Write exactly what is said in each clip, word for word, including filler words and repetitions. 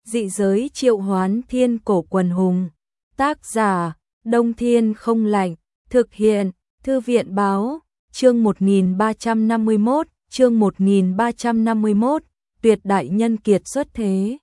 Dị giới triệu hoán thiên cổ quần hùng. Tác giả, Đông Thiên không lạnh. Thực hiện, Thư viện báo. Chương một nghìn ba trăm năm mươi mốt, chương một nghìn ba trăm năm mươi mốt, tuyệt đại nhân kiệt xuất thế.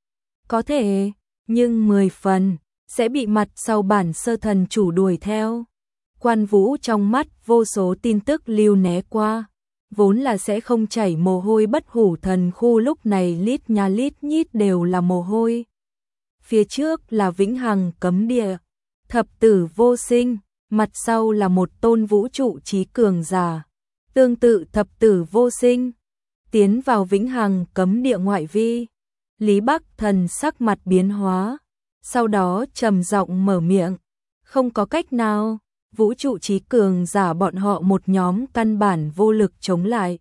Có thể, nhưng mười phần, sẽ bị mặt sau bản sơ thần chủ đuổi theo. Quan Vũ trong mắt vô số tin tức lưu né qua. Vốn là sẽ không chảy mồ hôi bất hủ thần khu lúc này lít nha lít nhít đều là mồ hôi. Phía trước là vĩnh hằng cấm địa, thập tử vô sinh, mặt sau là một tôn vũ trụ trí cường giả. Tương tự thập tử vô sinh, tiến vào vĩnh hằng cấm địa ngoại vi. Lý Bắc Thần sắc mặt biến hóa, sau đó trầm giọng mở miệng, không có cách nào. Vũ trụ trí cường giả bọn họ một nhóm căn bản vô lực chống lại.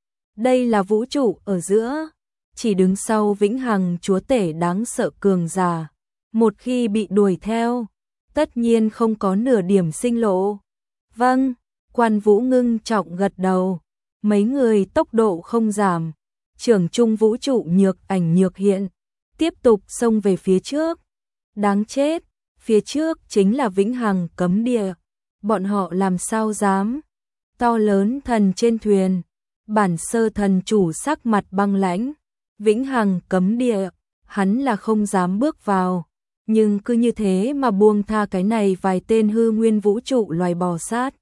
Đây là vũ trụ ở giữa, chỉ đứng sau vĩnh hằng chúa tể đáng sợ cường giả. Một khi bị đuổi theo, tất nhiên không có nửa điểm sinh lộ. Vâng, Quan Vũ ngưng trọng gật đầu. Mấy người tốc độ không giảm. Trưởng trung vũ trụ nhược ảnh nhược hiện, tiếp tục xông về phía trước. Đáng chết, phía trước chính là vĩnh hằng cấm địa. Bọn họ làm sao dám? To lớn thần trên thuyền, bản sơ thần chủ sắc mặt băng lãnh. Vĩnh hằng cấm địa, hắn là không dám bước vào. Nhưng cứ như thế mà buông tha cái này vài tên hư nguyên vũ trụ loài bò sát.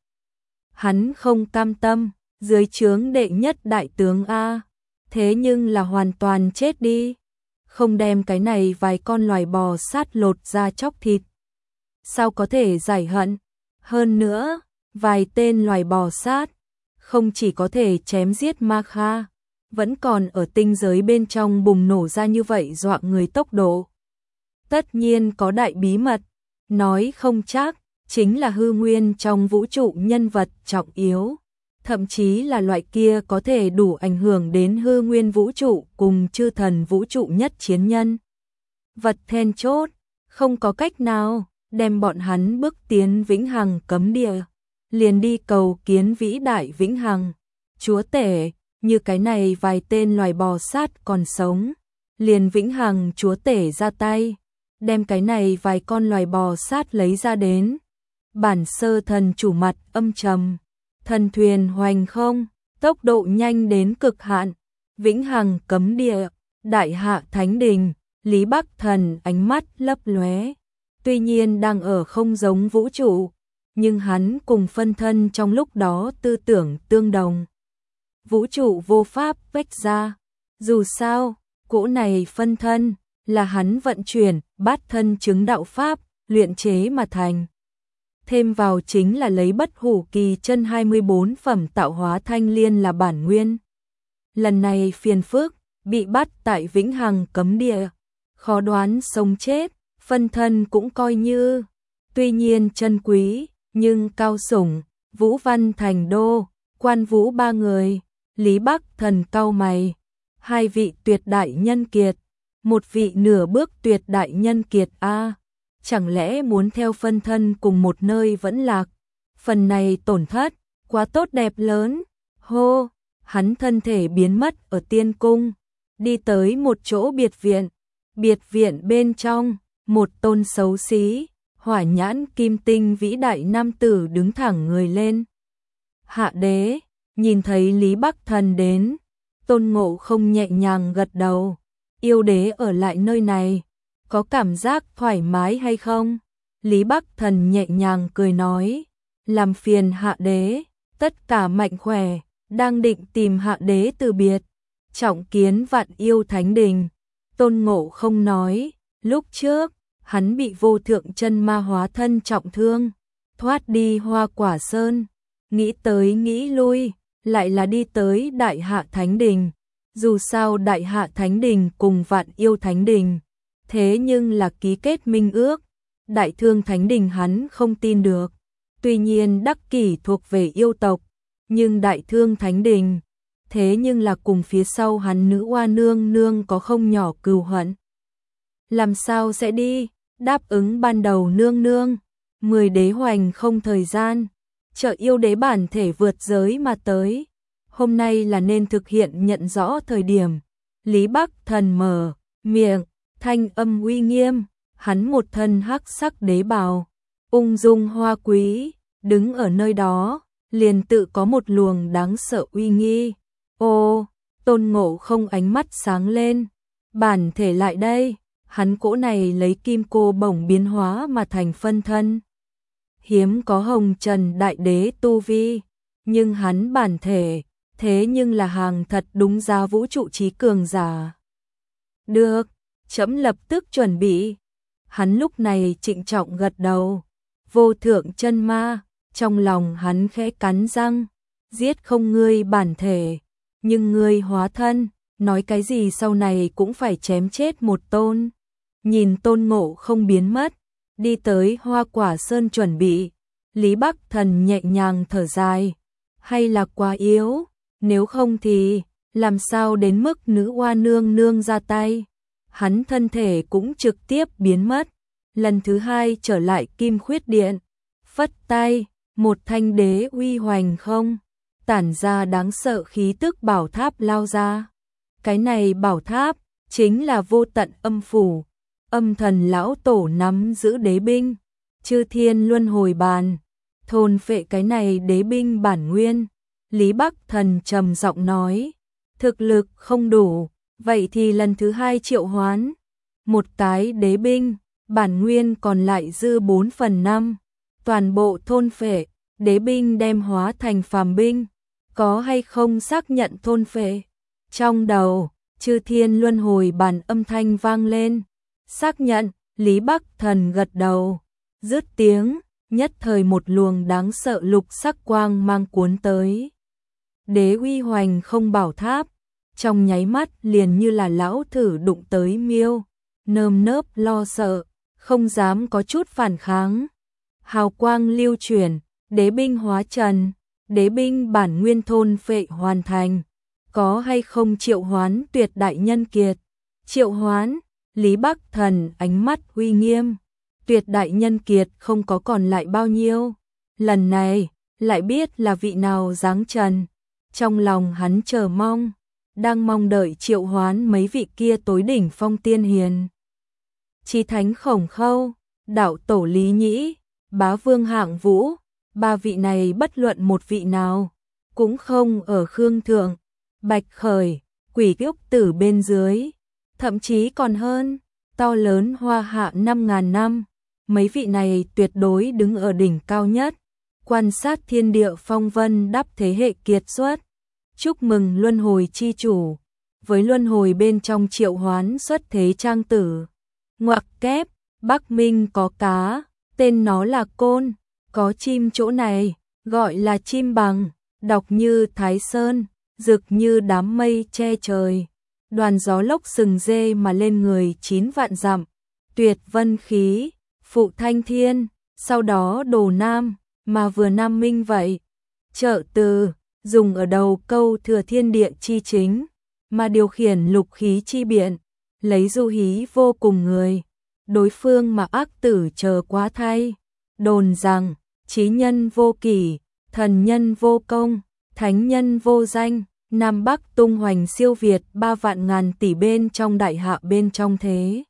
Hắn không cam tâm, dưới trướng đệ nhất đại tướng A. Thế nhưng là hoàn toàn chết đi. Không đem cái này vài con loài bò sát lột ra chóc thịt. Sao có thể giải hận? Hơn nữa, vài tên loài bò sát, không chỉ có thể chém giết Ma Kha, vẫn còn ở tinh giới bên trong bùng nổ ra như vậy dọa người tốc độ. Tất nhiên có đại bí mật, nói không chắc, chính là hư nguyên trong vũ trụ nhân vật trọng yếu. Thậm chí là loại kia có thể đủ ảnh hưởng đến hư nguyên vũ trụ cùng chư thần vũ trụ nhất chiến nhân. Vật then chốt, không có cách nào đem bọn hắn bước tiến vĩnh hằng cấm địa, liền đi cầu kiến vĩ đại vĩnh hằng chúa tể. Như cái này vài tên loài bò sát còn sống, liền vĩnh hằng chúa tể ra tay, đem cái này vài con loài bò sát lấy ra đến. Bản sơ thần chủ mặt âm trầm, thần thuyền hoành không, tốc độ nhanh đến cực hạn. Vĩnh hằng cấm địa, đại hạ thánh đình. Lý Bắc Thần ánh mắt lấp lóe. Tuy nhiên đang ở không giống vũ trụ, nhưng hắn cùng phân thân trong lúc đó tư tưởng tương đồng. Vũ trụ vô pháp vách ra. Dù sao, cỗ này phân thân là hắn vận chuyển bát thân chứng đạo pháp, luyện chế mà thành. Thêm vào chính là lấy bất hủ kỳ chân hai mươi bốn phẩm tạo hóa thanh liên là bản nguyên. Lần này phiền phức, bị bắt tại vĩnh hằng cấm địa, khó đoán sống chết. Phân thân cũng coi như, tuy nhiên chân quý, nhưng cao sủng. Vũ Văn thành đô, Quan Vũ ba người, Lý Bắc Thần cau mày. Hai vị tuyệt đại nhân kiệt, một vị nửa bước tuyệt đại nhân kiệt a. Chẳng lẽ muốn theo phân thân cùng một nơi vẫn lạc? Phần này tổn thất, quá tốt đẹp lớn. Hô, hắn thân thể biến mất ở tiên cung, đi tới một chỗ biệt viện. Biệt viện bên trong, một tôn xấu xí, hỏa nhãn kim tinh vĩ đại nam tử đứng thẳng người lên. Hạ đế, nhìn thấy Lý Bắc Thần đến, Tôn Ngộ Không nhẹ nhàng gật đầu. Yêu đế ở lại nơi này, có cảm giác thoải mái hay không? Lý Bắc Thần nhẹ nhàng cười nói, làm phiền hạ đế, tất cả mạnh khỏe, đang định tìm hạ đế từ biệt. Trọng kiến vạn yêu thánh đình. Tôn Ngộ Không nói, lúc trước, hắn bị vô thượng chân ma hóa thân trọng thương, thoát đi Hoa Quả Sơn, nghĩ tới nghĩ lui, lại là đi tới Đại Hạ Thánh Đình. Dù sao Đại Hạ Thánh Đình cùng Vạn Yêu Thánh Đình, thế nhưng là ký kết minh ước. Đại Thương Thánh Đình hắn không tin được, tuy nhiên Đắc Kỷ thuộc về yêu tộc, nhưng Đại Thương Thánh Đình, thế nhưng là cùng phía sau hắn nữ oa nương nương có không nhỏ cừu hận. Làm sao sẽ đi? Đáp ứng ban đầu nương nương, mười đế hoành không thời gian, trợ yêu đế bản thể vượt giới mà tới. Hôm nay là nên thực hiện nhận rõ thời điểm. Lý Bắc Thần mở miệng, thanh âm uy nghiêm, hắn một thân hắc sắc đế bào, ung dung hoa quý, đứng ở nơi đó, liền tự có một luồng đáng sợ uy nghi. Ô, Tôn Ngộ Không ánh mắt sáng lên, bản thể lại đây, hắn cỗ này lấy kim cô bổng biến hóa mà thành phân thân. Hiếm có hồng trần đại đế tu vi, nhưng hắn bản thể, thế nhưng là hàng thật đúng giá vũ trụ trí cường giả. Được, trẫm lập tức chuẩn bị. Hắn lúc này trịnh trọng gật đầu. Vô thượng chân ma, trong lòng hắn khẽ cắn răng, giết không ngươi bản thể, nhưng ngươi hóa thân, nói cái gì sau này cũng phải chém chết một tôn. Nhìn Tôn Ngộ Không biến mất, đi tới Hoa Quả Sơn chuẩn bị, Lý Bắc Thần nhẹ nhàng thở dài, hay là quá yếu, nếu không thì làm sao đến mức nữ oa nương nương ra tay. Hắn thân thể cũng trực tiếp biến mất, lần thứ hai trở lại Kim Khuyết Điện, phất tay, một thanh đế uy hoành không, tản ra đáng sợ khí tức bảo tháp lao ra. Cái này bảo tháp chính là vô tận âm phủ, âm thần lão tổ nắm giữ đế binh, chư thiên luân hồi bàn, thôn phệ cái này đế binh bản nguyên. Lý Bắc Thần trầm giọng nói, thực lực không đủ, vậy thì lần thứ hai triệu hoán, một cái đế binh, bản nguyên còn lại dư bốn phần năm, toàn bộ thôn phệ, đế binh đem hóa thành phàm binh, có hay không xác nhận thôn phệ. Trong đầu, chư thiên luân hồi bàn âm thanh vang lên, xác nhận, Lý Bắc Thần gật đầu, dứt tiếng, nhất thời một luồng đáng sợ lục sắc quang mang cuốn tới. Đế uy hoành không bảo tháp, trong nháy mắt liền như là lão thử đụng tới miêu, nơm nớp lo sợ, không dám có chút phản kháng. Hào quang lưu chuyển, đế binh hóa trần, đế binh bản nguyên thôn phệ hoàn thành. Có hay không triệu hoán tuyệt đại nhân kiệt? Triệu hoán, Lý Bắc Thần ánh mắt uy nghiêm. Tuyệt đại nhân kiệt không có còn lại bao nhiêu. Lần này, lại biết là vị nào giáng trần. Trong lòng hắn chờ mong, đang mong đợi triệu hoán mấy vị kia tối đỉnh phong tiên hiền. Chí thánh Khổng Khâu, đạo tổ Lý Nhĩ, bá vương Hạng Vũ, ba vị này bất luận một vị nào, cũng không ở Khương Thượng, Bạch Khởi, Quỷ Kiếp Tử bên dưới, thậm chí còn hơn, to lớn Hoa Hạ năm ngàn năm, mấy vị này tuyệt đối đứng ở đỉnh cao nhất, quan sát thiên địa phong vân đắp thế hệ kiệt xuất. Chúc mừng luân hồi chi chủ, với luân hồi bên trong triệu hoán xuất thế trang tử. Ngoặc kép, Bắc Minh có cá, tên nó là Côn, có chim chỗ này, gọi là chim bằng, đọc như Thái Sơn, rực như đám mây che trời. Đoàn gió lốc sừng dê mà lên người chín vạn dặm, tuyệt vân khí, phụ thanh thiên, sau đó đồ nam, mà vừa nam minh vậy. Trợ từ, dùng ở đầu câu thừa thiên địa chi chính, mà điều khiển lục khí chi biện, lấy du hí vô cùng người, đối phương mà ác tử chờ quá thay. Đồn rằng, trí nhân vô kỷ, thần nhân vô công, thánh nhân vô danh, Nam Bắc tung hoành siêu việt ba vạn ngàn tỷ bên trong đại hạ bên trong thế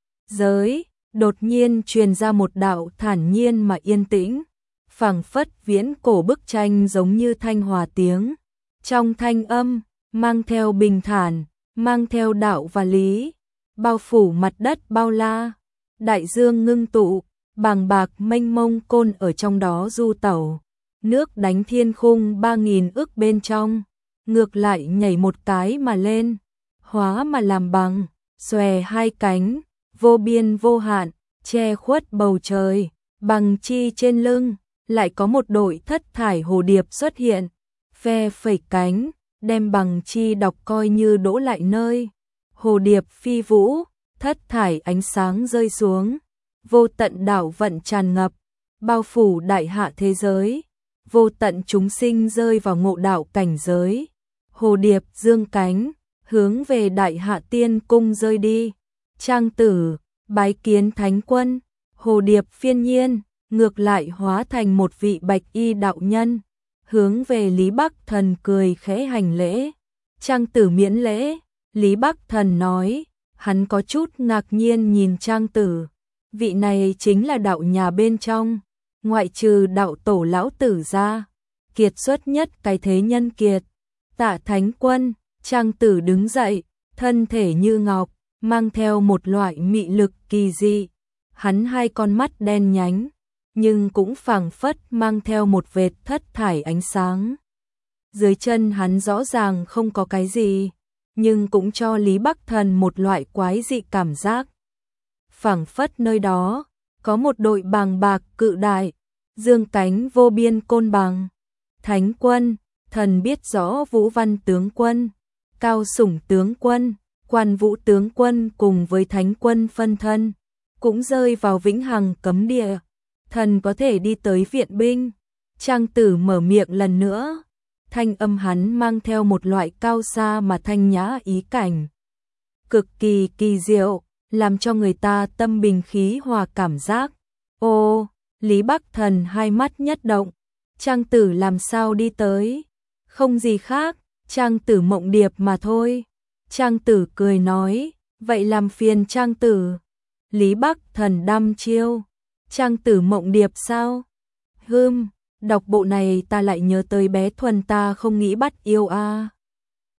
giới, đột nhiên truyền ra một đạo thản nhiên mà yên tĩnh, phảng phất viễn cổ bức tranh giống như thanh hòa tiếng. Trong thanh âm, mang theo bình thản, mang theo đạo và lý, bao phủ mặt đất bao la, đại dương ngưng tụ, bàng bạc mênh mông côn ở trong đó du tẩu, nước đánh thiên khung ba nghìn ức bên trong, ngược lại nhảy một cái mà lên, hóa mà làm bằng, xòe hai cánh, vô biên vô hạn, che khuất bầu trời, bằng chi trên lưng, lại có một đội thất thải hồ điệp xuất hiện, phe phẩy cánh, đem bằng chi đọc coi như đỗ lại nơi. Hồ điệp phi vũ, thất thải ánh sáng rơi xuống, vô tận đạo vận tràn ngập, bao phủ đại hạ thế giới, vô tận chúng sinh rơi vào ngộ đạo cảnh giới. Hồ điệp dương cánh, hướng về đại hạ tiên cung rơi đi. Trang tử, bái kiến thánh quân, hồ điệp phiên nhiên, ngược lại hóa thành một vị bạch y đạo nhân, hướng về Lý Bắc Thần cười khẽ hành lễ. Trang tử miễn lễ, Lý Bắc Thần nói, Hắn có chút ngạc nhiên nhìn Trang Tử, vị này chính là đạo nhà bên trong, ngoại trừ đạo tổ lão tử ra, kiệt xuất nhất cái thế nhân kiệt. Tạ Thánh Quân. Trang Tử đứng dậy, thân thể như ngọc, mang theo một loại mị lực kỳ dị. Hắn hai con mắt đen nhánh, nhưng cũng phảng phất mang theo một vệt thất thải ánh sáng. Dưới chân hắn rõ ràng không có cái gì, nhưng cũng cho Lý Bắc Thần một loại quái dị cảm giác. Phảng phất nơi đó có một đội bàng bạc cự đại, dương cánh vô biên côn bằng. Thánh Quân. Thần biết rõ Vũ Văn tướng quân, Cao Sủng tướng quân, Quan Vũ tướng quân cùng với Thánh Quân phân thân, cũng rơi vào vĩnh hằng cấm địa. Thần có thể đi tới viện binh. Trang Tử mở miệng lần nữa, thanh âm hắn mang theo một loại cao xa mà thanh nhã ý cảnh. Cực kỳ kỳ diệu, làm cho người ta tâm bình khí hòa cảm giác. Ô, Lý Bắc Thần hai mắt nhất động, Trang Tử làm sao đi tới? Không gì khác, Trang Tử Mộng Điệp mà thôi. Trang Tử cười nói, vậy làm phiền Trang Tử. Lý Bắc Thần đăm chiêu, Trang Tử Mộng Điệp sao? Hừm, đọc bộ này ta lại nhớ tới bé Thuần ta không nghĩ bắt yêu a. À.